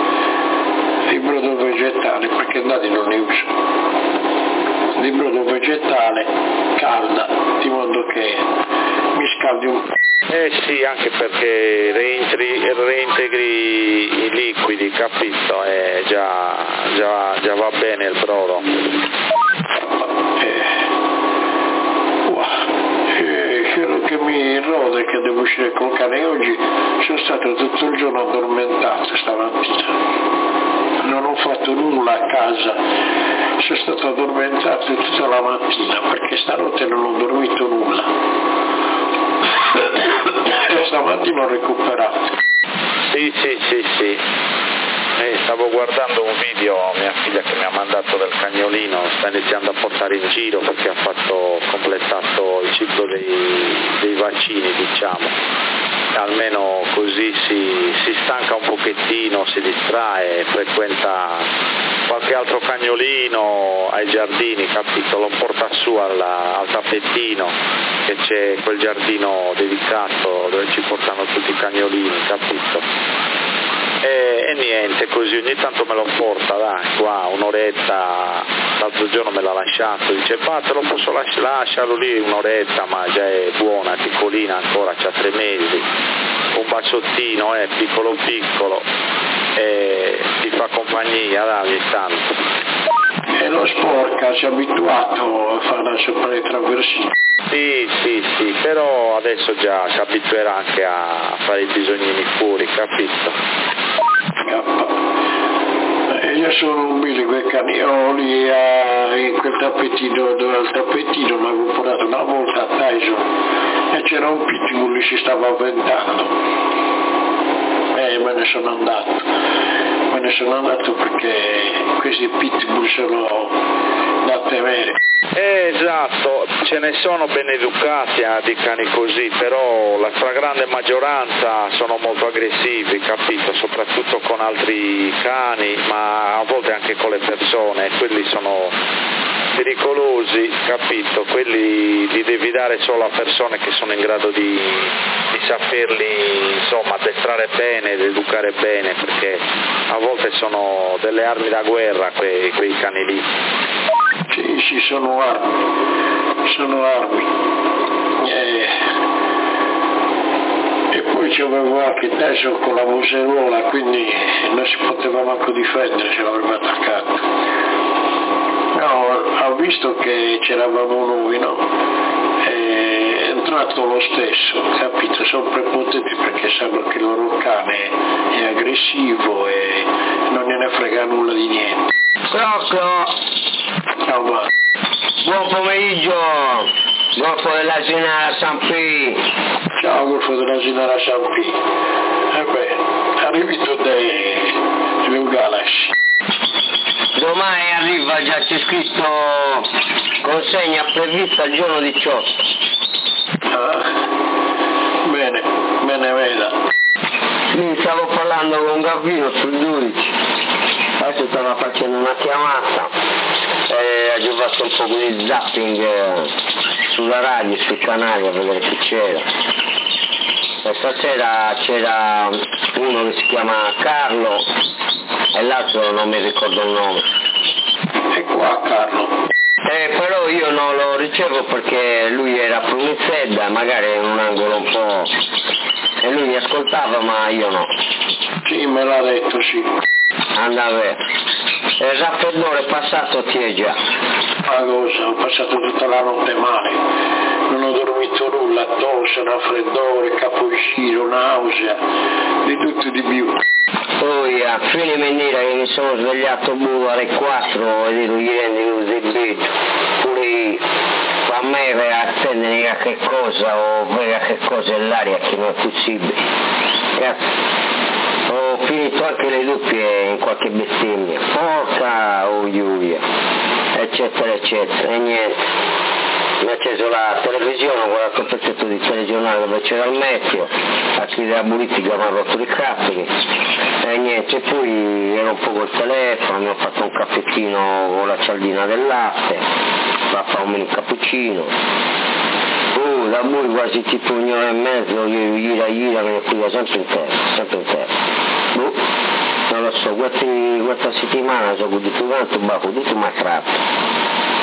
di brodo vegetale, perché dadi non ne uso. Di brodo vegetale calda, di modo che mi scaldi un po'. Sì, anche perché reintegri i liquidi, capito? Già va bene il brodo. Quello che mi rode, che devo uscire col cane oggi, sono stato tutto il giorno addormentato stamattina, non ho fatto nulla a casa, sono stato addormentato tutta la mattina perché stanotte non ho dormito nulla e stamattina ho recuperato. Sì. Stavo guardando un video, mia figlia che mi ha mandato del cagnolino, sta iniziando a portare in giro perché ha completato il ciclo dei vaccini, diciamo, almeno così si stanca un pochettino, si distrae, frequenta qualche altro cagnolino ai giardini, capito, lo porta su al tappettino, che c'è quel giardino dedicato dove ci portano tutti i cagnolini, capito? E niente, così ogni tanto me lo porta, dai, qua un'oretta, l'altro giorno me l'ha lasciato, dice: te lo posso lasciarlo lì un'oretta, ma già è buona, piccolina ancora, c'ha 3 mesi, un baciottino, piccolo, e ti fa compagnia, dai, ogni tanto. E lo sporca, si è abituato a fare le traversine. Sì, però adesso già si abituerà anche a fare i bisognini fuori, capito? Io sono un Billy quei canioli in quel tappetino, dove al tappetino mi avevo comprato una volta a Tyson e c'era un pitbull che si stava avventando e me ne sono andato perché questi pitbull sono da temere. Esatto, ce ne sono ben educati di cani così, però la stragrande maggioranza sono molto aggressivi, capito? Soprattutto con altri cani, ma a volte anche con le persone, quelli sono pericolosi, capito? Quelli li devi dare solo a persone che sono in grado di saperli, insomma, addestrare bene, ed educare bene, perché a volte sono delle armi da guerra quei cani lì. Sì, sono armi. E poi c'avevo anche Tyson con la museruola, quindi non si poteva manco difendere se l'avrebbe attaccato. No, ho visto che c'eravamo noi, no? È entrato lo stesso, capito? Sono prepotenti perché sanno che il loro cane è aggressivo e non gliene frega nulla di niente. Ciao, ma. Buon pomeriggio, Golfo dell'Asinara Sampi. Ciao, Golfo dell'Asinara Sampi. Arrivi tu dai Galaxy. Domani arriva, già c'è scritto consegna prevista il giorno 18. Ah, bene, veda. Mi stavo parlando con Gavino sul 12. Adesso stava facendo una chiamata e ha giocato un po' di zapping sulla radio, sui canali a vedere chi c'era. E stasera c'era uno che si chiama Carlo e l'altro non mi ricordo il nome. E qua Carlo. Però io non lo ricevo perché lui era Prunizedda, magari in un angolo un po'. E lui mi ascoltava ma io no. Sì, me l'ha detto, sì. Andava. Il raffreddore passato ti è già. Ma cosa? Ho passato tutta la notte male. Non ho dormito nulla, tosse, raffreddore, capogiro, nausea, di tutto e di più. Poi a fine maniera che mi sono svegliato alle 4 ed ero ieri così pure io. A me per attendere a che cosa o vedere a che cosa è l'aria che non è possibile. Ho finito anche le doppie in qualche bestemmia, porca oiuia, eccetera eccetera, e niente. Mi ha acceso la televisione, ho guardato un pezzetto di telegiornale dove c'era il meteo, a chi della politica mi ha rotto i capperi, e niente, poi ero un po' col telefono, mi ho fatto un caffettino con la cialdina del latte, va a fare un mini cappuccino. Da voi quasi tipo un'ora e mezzo, gira, me ne cuida sempre in terra. Non lo so, questa settimana sono goduto tanto, ma goduto ma tratto.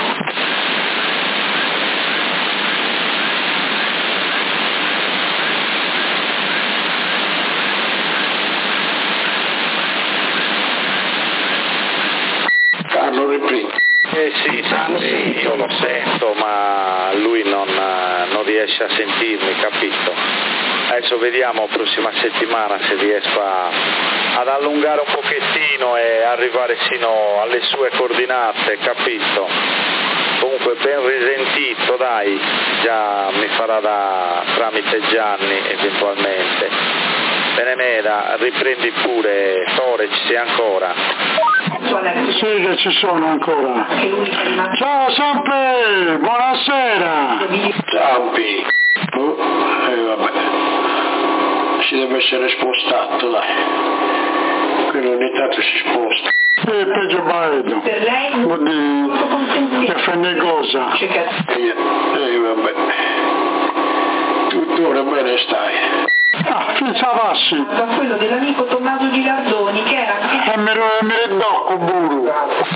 Carlo, riprendi. Sì, io lo sento, ma lui non riesce a sentirmi, capito? Adesso vediamo prossima settimana se riesco ad allungare un pochettino e arrivare sino alle sue coordinate, capito? Comunque ben risentito, dai, già mi farà da tramite Gianni eventualmente. Bene Meda, riprendi pure, Tore, ci sei ancora? Sì, che ci sono ancora. Ciao Sampi, buonasera. Sampi. Vabbè. Si deve essere spostato, dai. Quello ogni tanto si sposta. Peggio Baedo. Vuol dire che fa cosa. Vabbè. Tuttora bene stai. Pensavassi. Da quello dell'amico Tommaso Gilardoni che era mi ridocco buru.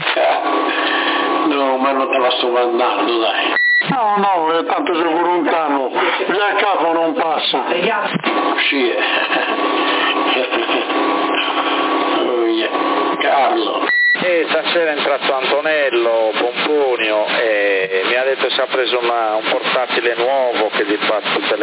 No, ma non te la sto mandando, dai. No, tanto sei lontano, via a capo non passa. Sì. Oh, yeah. Carlo. Stasera è entrato Antonello Pomponio e mi ha detto si è preso un portatile nuovo che gli fa tutte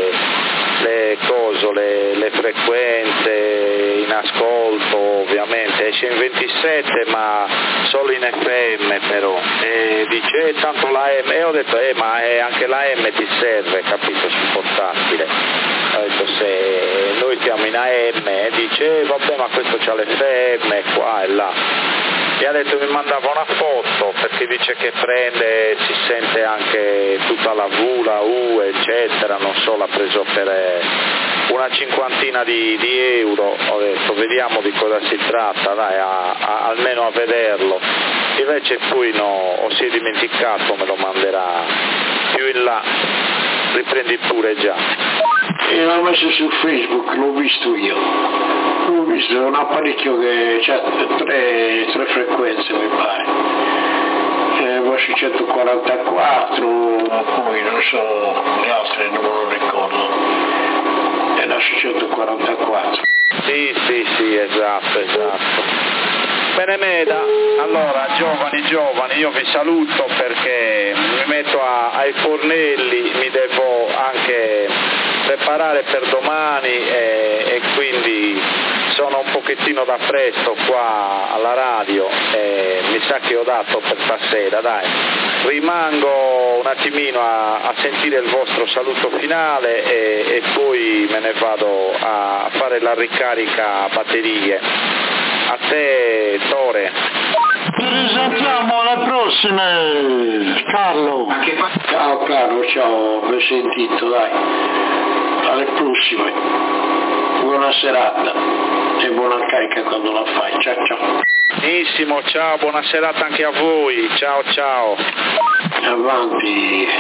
le frequenze in ascolto, ovviamente esce in 27 ma solo in FM però, e dice tanto la M, e ho detto ma anche la M ti serve, capito, sul portatile. Ho detto se noi siamo in AM, e dice vabbè ma questo c'ha l'FM qua e là. Mi ha detto mi mandava una foto perché dice che prende, si sente anche tutta la V, la U eccetera, non so, l'ha preso per una cinquantina di euro. Ho detto vediamo di cosa si tratta, dai, almeno a vederlo. Invece poi si è dimenticato, me lo manderà più in là, riprendi pure già. E l'ho messo su Facebook, l'ho visto io. L'ho visto, è un apparecchio che ha tre frequenze mi pare. Voce 144, poi non so le altre, non me lo ricordo. È la 144. Sì, esatto. Bene Meda, allora giovani, io vi saluto perché mi metto ai fornelli, mi devo anche preparare per domani e quindi sono un pochettino da presto qua alla radio e mi sa che ho dato per stasera, dai. Rimango un attimino a sentire il vostro saluto finale e poi me ne vado a fare la ricarica a batterie. A te Tore. Ci risentiamo alle prossime, Carlo. Ciao Carlo, ciao, vi ho sentito, dai. Alle prossime. Buona serata e buona carica quando la fai. Ciao. Benissimo, ciao, buona serata anche a voi. Ciao. Avanti.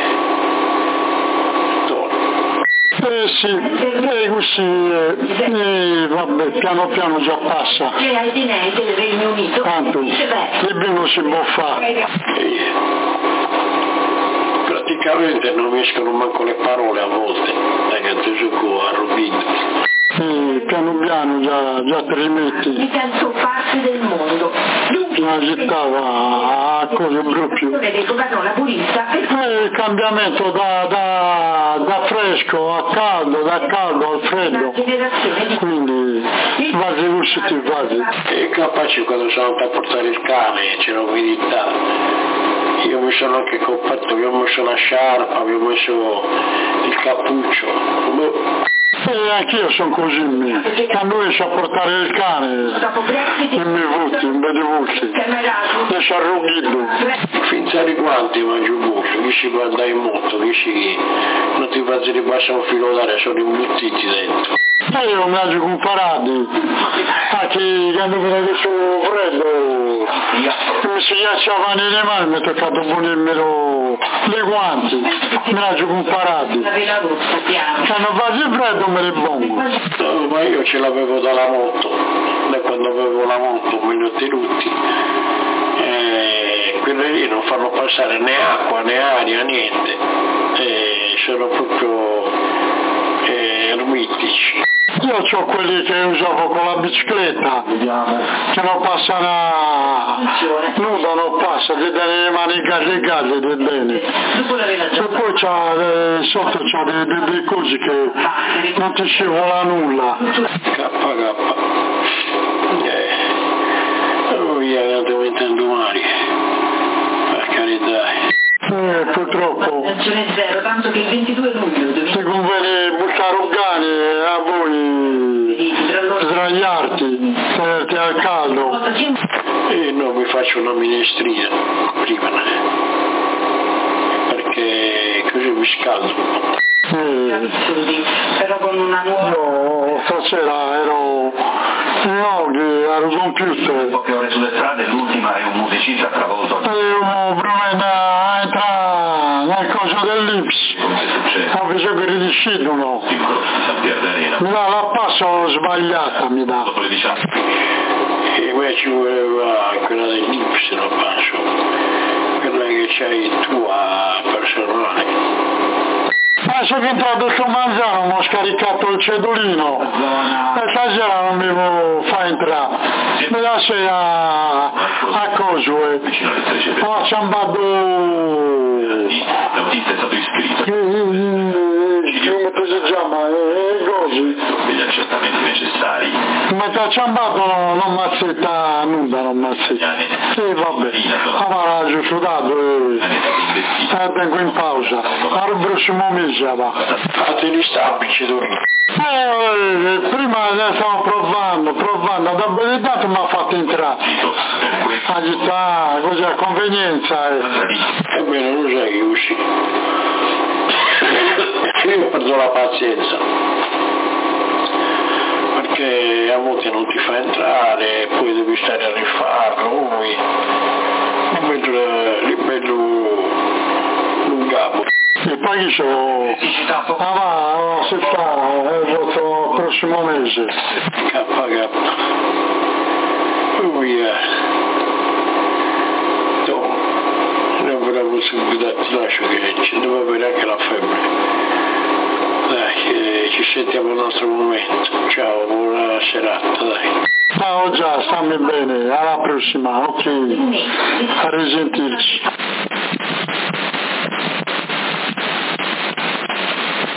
Sì, così, vabbè, piano già passa. Tanto, che bene si può fare. Praticamente non mi escono manco le parole a volte, perché ti gioco a Robin. Piano già te li metti. Mi sento parte del mondo. La città va a cose brutte. Il cambiamento da fresco a caldo, da caldo al freddo. Quindi vasi. E capace quando sono andato a portare il cane c'era umidità. Io mi sono anche compatto, vi ho messo la sciarpa, vi ho messo il cappuccio. Anch'io sono così, quando riesco a portare il cane in vedi voci, riesco a rughirlo. Finza di quanti mangio buccio, chi ci guarda in moto, chi ci non ti faccio ribassa un filo d'aria, sono imbuttiti dentro. Io mangio comparati, che quando vedo su freddo, mi si ghiacciavano le mani, mi è toccato ponirmelo le guanti, mi mangio comparati. Quando faccio freddo me le bongo. No, ma io ce l'avevo dalla moto, da quando avevo la moto me li ho tenuti. Quelle lì non fanno passare né acqua né aria, niente. Sono proprio ermitici. Io ho quelli che usavo con la bicicletta, che non passano nuda, non passa, ti dai le mani gallegate del bene. E poi sotto c'ha delle cose che non ti scivola nulla. Via, devo intendere domani, per carità. Purtroppo tanto che il 22 luglio ti conviene buttare un cane a voi sdraiarti, tenerti al caldo. No, mi faccio una minestrina prima, perché così mi scaldo. Però con una nuova... No, stasera ero al computer. Poche ore sulle strade, l'ultima è un musicista travolto. Prima entra nel coso dell'Ips. Come succede? Ho bisogno che ridiscendono. Mi dà la passo sbagliata, mi dà. Dopo le 19. E poi ci voleva quella dell'Ips, lo passo. Quella che c'hai tua personale. Adesso che è entrato il comandante mi ho scaricato il cedolino e stasera non mi fa entrare, mi lascia a Cosue, ho ciambato l'autista è stato iscritto come si chiama? Così degli accertamenti necessari. ma ti ha ciambato non mi azzetta nulla, non mi azzetta. Sì, vabbè, ma l'ha sudato e tengo in pausa, al prossimo mese va. Fate gli stampici tu. Prima stavo provando, da verità mi ha fatto entrare. A città, così a convenienza. Ebbene, non sai che uscì. Io ho perso la pazienza. Perché a volte non ti fa entrare e poi devi stare a rifarlo. Bello lungato. E poi io sono... si fa il prossimo mese. KK. Via. Non avrà possibilità, ti lascio che ci deve avere anche la febbre. Dai, ci sentiamo al nostro momento. Ciao, buona serata, dai. Ciao già, stammi bene, alla prossima, ok, a risentirci.